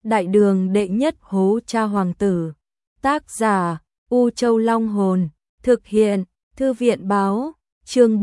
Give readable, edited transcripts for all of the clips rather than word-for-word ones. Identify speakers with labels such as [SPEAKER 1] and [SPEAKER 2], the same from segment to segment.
[SPEAKER 1] Đại đường đệ nhất hố cha hoàng tử. Tác giả U Châu Long Hồn. Thực hiện Thư viện Báo. Chương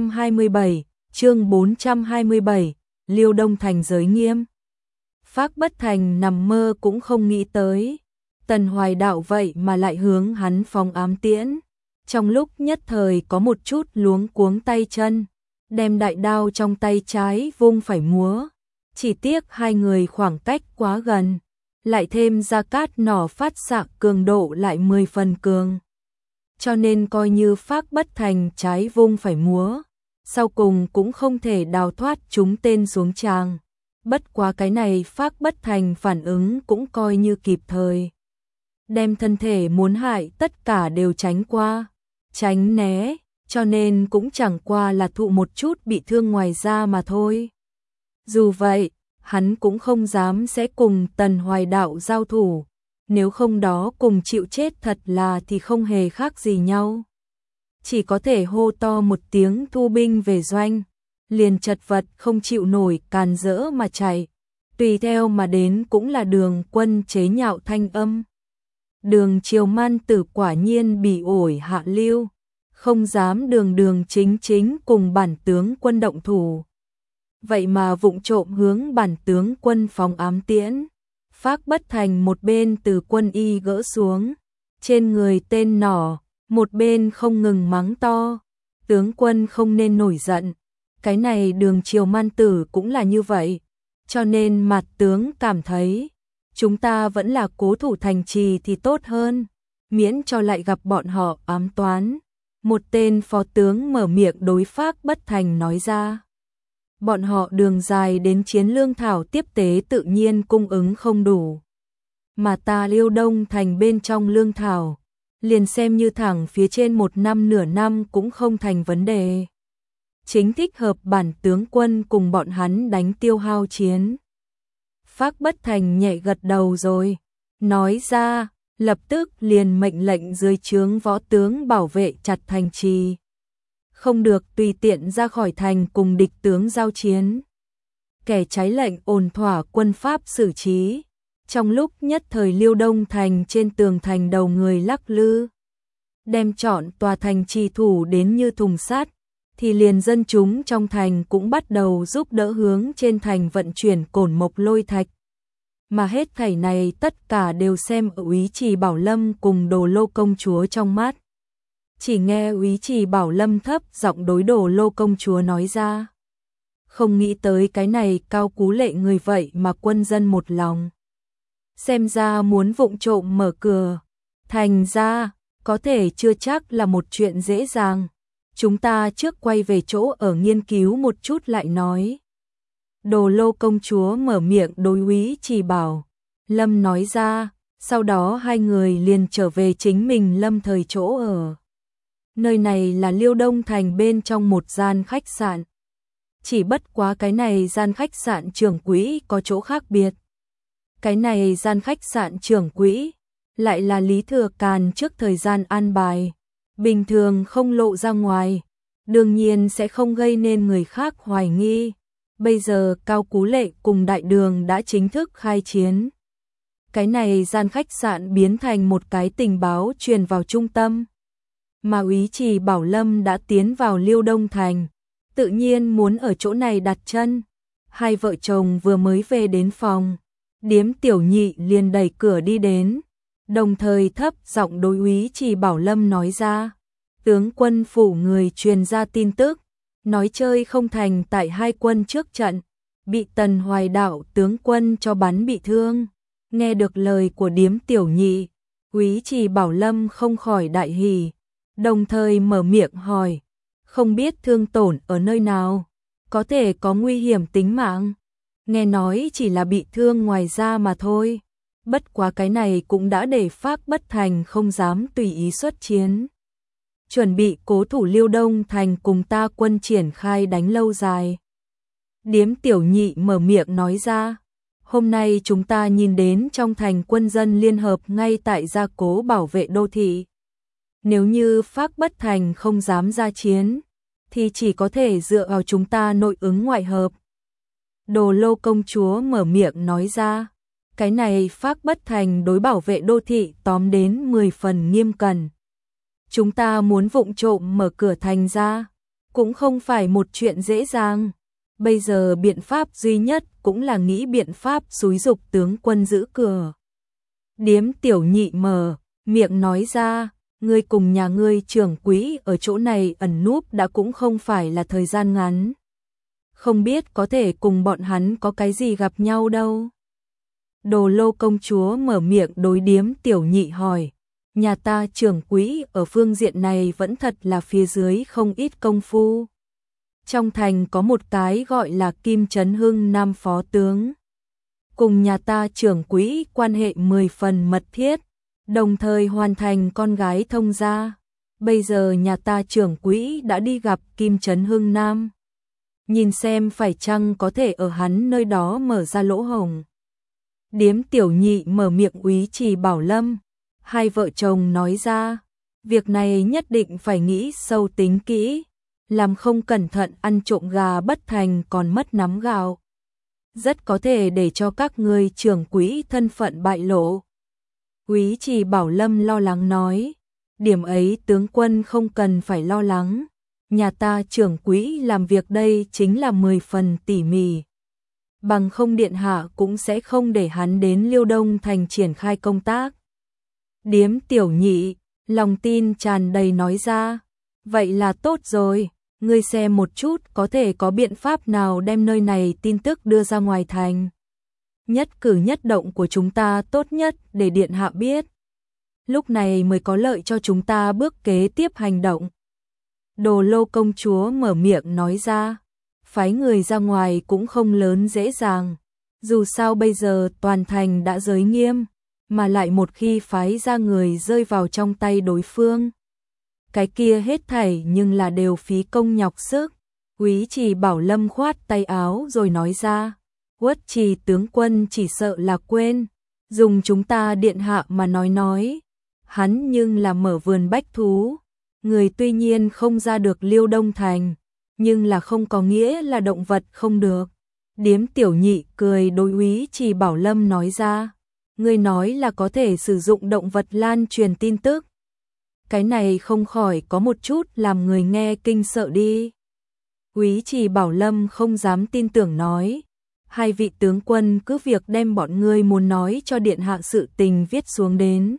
[SPEAKER 1] 427. Liêu Đông Thành giới nghiêm. Phác Bất Thành nằm mơ cũng không nghĩ tới, Tần Hoài Đạo vậy mà lại hướng hắn phóng ám tiễn. Trong lúc nhất thời có một chút luống cuống tay chân, đem đại đao trong tay trái vung phải múa. Chỉ tiếc hai người khoảng cách quá gần, lại thêm gia cát nỏ phát xạ cường độ lại 10 phần cường. Cho nên coi như Phác Bất Thành trái vung phải múa, sau cùng cũng không thể đào thoát chúng tên xuống tràng. Bất quá cái này Phác Bất Thành phản ứng cũng coi như kịp thời, đem thân thể muốn hại tất cả đều tránh qua, tránh né, cho nên cũng chẳng qua là thụ một chút bị thương ngoài da mà thôi. Dù vậy, hắn cũng không dám sẽ cùng Tần Hoài Đạo giao thủ, nếu không đó cùng chịu chết thật là thì không hề khác gì nhau. Chỉ có thể hô to một tiếng thu binh về doanh, liền chật vật không chịu nổi càn rỡ mà chạy, tùy theo mà đến cũng là Đường Quân chế nhạo thanh âm. Đường Triều Man Tử quả nhiên bị ổi hạ lưu, không dám đường chính cùng bản tướng quân động thủ. Vậy mà vụng trộm hướng bản tướng quân phóng ám tiễn. Phác Bất Thành một bên từ quân y gỡ xuống trên người tên nỏ, một bên không ngừng mắng to, tướng quân không nên nổi giận. Cái này Đường Triều Man Tử cũng là như vậy, cho nên mặt tướng cảm thấy chúng ta vẫn là cố thủ thành trì thì tốt hơn, miễn cho lại gặp bọn họ ám toán. Một tên phó tướng mở miệng đối Phác Bất Thành nói ra. Bọn họ đường dài đến chiến lương thảo tiếp tế tự nhiên cung ứng không đủ, mà ta Liêu Đông Thành bên trong lương thảo, liền xem như thẳng phía trên một năm nửa năm cũng không thành vấn đề. Chính thích hợp bản tướng quân cùng bọn hắn đánh tiêu hao chiến. Phác Bất Thành nhẹ gật đầu rồi, nói ra, lập tức liền mệnh lệnh dưới trướng võ tướng bảo vệ chặt thành trì, không được tùy tiện ra khỏi thành cùng địch tướng giao chiến. Kẻ trái lệnh ổn thỏa quân pháp xử trí. Trong lúc nhất thời Liêu Đông Thành trên tường thành đầu người lắc lư, đem trọn tòa thành trì thủ đến như thùng sắt, thì liền dân chúng trong thành cũng bắt đầu giúp đỡ hướng trên thành vận chuyển cổn mộc lôi thạch. Mà hết thảy này tất cả đều xem ở Úy Trì Bảo Lâm cùng Đồ Lô công chúa trong mắt. Chỉ nghe Úy Trì Bảo Lâm thấp giọng đối Đồ Lô công chúa nói ra. Không nghĩ tới cái này cao cú lệ người vậy mà quân dân một lòng. Xem ra muốn vụng trộm mở cửa thành ra, có thể chưa chắc là một chuyện dễ dàng. Chúng ta trước quay về chỗ ở nghiên cứu một chút lại nói. Đồ Lô công chúa mở miệng đối Úy Trì Bảo Lâm nói ra, sau đó hai người liền trở về chính mình lâm thời chỗ ở. Nơi này là Liêu Đông Thành bên trong một gian khách sạn. Chỉ bất quá cái này gian khách sạn trưởng quỹ có chỗ khác biệt. Cái này gian khách sạn trưởng quỹ lại là Lý Thừa Càn trước thời gian an bài, bình thường không lộ ra ngoài, đương nhiên sẽ không gây nên người khác hoài nghi. Bây giờ Cao Cú Lệ cùng Đại Đường đã chính thức khai chiến. Cái này gian khách sạn biến thành một cái tình báo truyền vào trung tâm. Mà Úy Trì Bảo Lâm đã tiến vào Liêu Đông Thành, tự nhiên muốn ở chỗ này đặt chân. Hai vợ chồng vừa mới về đến phòng, Điếm Tiểu Nhị liền đẩy cửa đi đến, đồng thời thấp giọng đối Úy Trì Bảo Lâm nói ra. Tướng quân phủ người truyền ra tin tức, nói chơi không thành tại hai quân trước trận, bị Tần Hoài Đạo tướng quân cho bắn bị thương. Nghe được lời của Điếm Tiểu Nhị, Úy Trì Bảo Lâm không khỏi đại hỉ, đồng thời mở miệng hỏi, không biết thương tổn ở nơi nào, có thể có nguy hiểm tính mạng. Nghe nói chỉ là bị thương ngoài da mà thôi, bất quá cái này cũng đã để Phác Bất Thành không dám tùy ý xuất chiến. Chuẩn bị cố thủ Liêu Đông Thành cùng ta quân triển khai đánh lâu dài. Điếm Tiểu Nhị mở miệng nói ra, hôm nay chúng ta nhìn đến trong thành quân dân liên hợp ngay tại gia cố bảo vệ đô thị. Nếu như Phác Bất Thành không dám ra chiến, thì chỉ có thể dựa vào chúng ta nội ứng ngoại hợp. Đồ Lô công chúa mở miệng nói ra, Cái này Phác Bất Thành đối bảo vệ đô thị tóm đến 10 phần nghiêm cẩn. Chúng ta muốn vụng trộm mở cửa thành ra, cũng không phải một chuyện dễ dàng. Bây giờ biện pháp duy nhất cũng là nghĩ biện pháp xúi giục tướng quân giữ cửa. Điếm Tiểu Nhị mở miệng nói ra, ngươi cùng nhà ngươi trưởng quỹ ở chỗ này ẩn núp đã cũng không phải là thời gian ngắn. Không biết có thể cùng bọn hắn có cái gì gặp nhau đâu. Đồ Lô công chúa mở miệng đối Điếm Tiểu Nhị hỏi, nhà ta trưởng quỹ ở phương diện này vẫn thật là phía dưới không ít công phu. Trong thành có một cái gọi là Kim Trấn Hưng Nam phó tướng. Cùng nhà ta trưởng quỹ quan hệ 10 phần mật thiết, đồng thời hoàn thành con gái thông gia. Bây giờ nhà ta trưởng quỹ đã đi gặp Kim Trấn Hưng Nam. Nhìn xem phải chăng có thể ở hắn nơi đó mở ra lỗ hổng. Điếm Tiểu Nhị mở miệng Úy Trì Bảo Lâm. Hai vợ chồng nói ra, việc này nhất định phải nghĩ sâu tính kỹ. Làm không cẩn thận ăn trộm gà bất thành còn mất nắm gạo. Rất có thể để cho các ngươi trưởng quỹ thân phận bại lộ. Úy Trì Bảo Lâm lo lắng nói, điểm ấy tướng quân không cần phải lo lắng. Nhà ta trưởng quỹ làm việc đây chính là 10 phần tỉ mỉ. Bằng không điện hạ cũng sẽ không để hắn đến Liêu Đông thành triển khai công tác. Điếm Tiểu Nhị, lòng tin tràn đầy nói ra, vậy là tốt rồi. Ngươi xem một chút có thể có biện pháp nào đem nơi này tin tức đưa ra ngoài thành. Nhất cử nhất động của chúng ta tốt nhất để điện hạ biết. Lúc này mới có lợi cho chúng ta bước kế tiếp hành động. Đồ Lô công chúa mở miệng nói ra, phái người ra ngoài cũng không lớn dễ dàng. Dù sao bây giờ toàn thành đã giới nghiêm, mà lại một khi phái ra người rơi vào trong tay đối phương. Cái kia hết thảy nhưng là đều phí công nhọc sức. Úy Trì Bảo Lâm khoát tay áo rồi nói ra, Uất Trì tướng quân chỉ sợ là quên, dùng chúng ta điện hạ mà nói. Hắn nhưng là mở vườn bách thú, người tuy nhiên không ra được Liêu Đông thành, nhưng là không có nghĩa là động vật không được. Điếm Tiểu Nhị cười đối Úy Trì Bảo Lâm nói ra, người nói là có thể sử dụng động vật lan truyền tin tức. Cái này không khỏi có một chút làm người nghe kinh sợ đi. Úy Trì Bảo Lâm không dám tin tưởng nói, hai vị tướng quân cứ việc đem bọn ngươi muốn nói cho điện hạ sự tình viết xuống đến.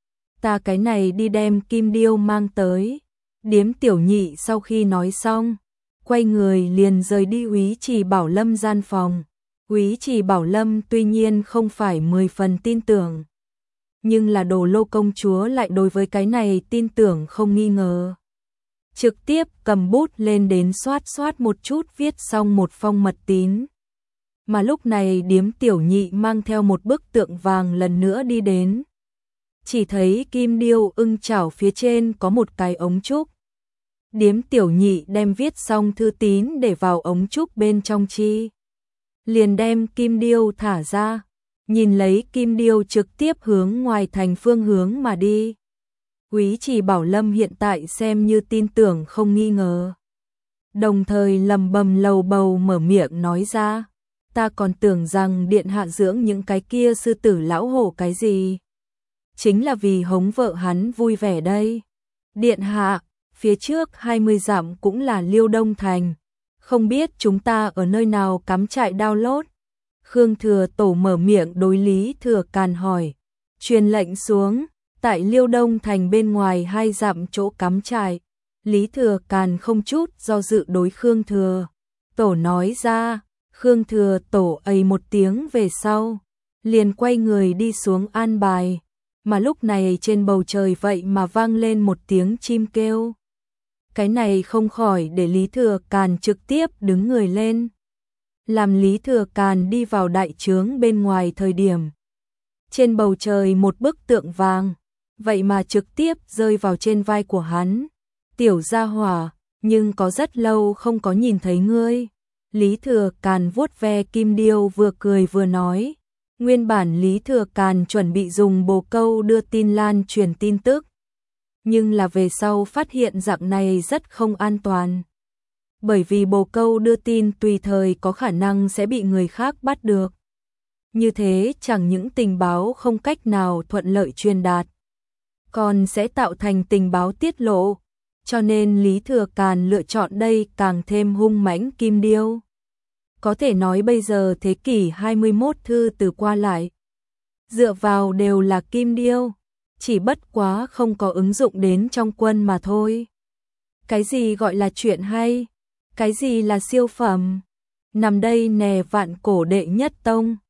[SPEAKER 1] Ta cái này đi đem kim điêu mang tới. Điếm Tiểu Nhị sau khi nói xong, quay người liền rời đi Úy Trì Bảo Lâm gian phòng. Úy Trì Bảo Lâm tuy nhiên không phải 10 phần tin tưởng, nhưng là Đồ Lô công chúa lại đối với cái này tin tưởng không nghi ngờ. Trực tiếp cầm bút lên đến xoát một chút viết xong một phong mật tín. Mà lúc này Điếm Tiểu Nhị mang theo một bức tượng vàng lần nữa đi đến. Chỉ thấy kim điêu ưng chảo phía trên có một cái ống trúc. Điếm Tiểu Nhị đem viết xong thư tín để vào ống trúc bên trong chi. Liền đem kim điêu thả ra, nhìn lấy kim điêu trực tiếp hướng ngoài thành phương hướng mà đi. Úy Trì Bảo Lâm hiện tại xem như tin tưởng không nghi ngờ. Đồng thời lầm bầm lầu bầu mở miệng nói ra, ta còn tưởng rằng điện hạ dưỡng những cái kia sư tử lão hổ cái gì. Chính là vì hống vợ hắn vui vẻ đây. Điện hạ, phía trước 20 dặm cũng là Liêu Đông thành. Không biết chúng ta ở nơi nào cắm trại download. Khương Thừa Tổ mở miệng đối Lý Thừa Càn hỏi. Truyền lệnh xuống, tại Liêu Đông thành bên ngoài 2 dặm chỗ cắm trại. Lý Thừa Càn không chút do dự đối Khương Thừa Tổ nói ra. Khương Thừa Tổ ầy một tiếng về sau, liền quay người đi xuống an bài. Mà lúc này trên bầu trời vậy mà vang lên một tiếng chim kêu. Cái này không khỏi để Lý Thừa Càn trực tiếp đứng người lên. Làm Lý Thừa Càn đi vào đại trướng bên ngoài thời điểm. Trên bầu trời một bức tượng vàng, vậy mà trực tiếp rơi vào trên vai của hắn. Tiểu gia hỏa, nhưng có rất lâu không có nhìn thấy ngươi. Lý Thừa Càn vuốt ve kim điêu vừa cười vừa nói. Nguyên bản Lý Thừa Càn chuẩn bị dùng bồ câu đưa tin lan truyền tin tức. Nhưng là về sau phát hiện dạng này rất không an toàn. Bởi vì bồ câu đưa tin tùy thời có khả năng sẽ bị người khác bắt được. Như thế chẳng những tình báo không cách nào thuận lợi truyền đạt, còn sẽ tạo thành tình báo tiết lộ, cho nên Lý Thừa Càn lựa chọn đây càng thêm hung mãnh kim điêu. Có thể nói bây giờ thế kỷ 21 thư từ qua lại, dựa vào đều là kim điêu, chỉ bất quá không có ứng dụng đến trong quân mà thôi. Cái gì gọi là chuyện hay? Cái gì là siêu phẩm? Nằm đây nè vạn cổ đệ nhất tông.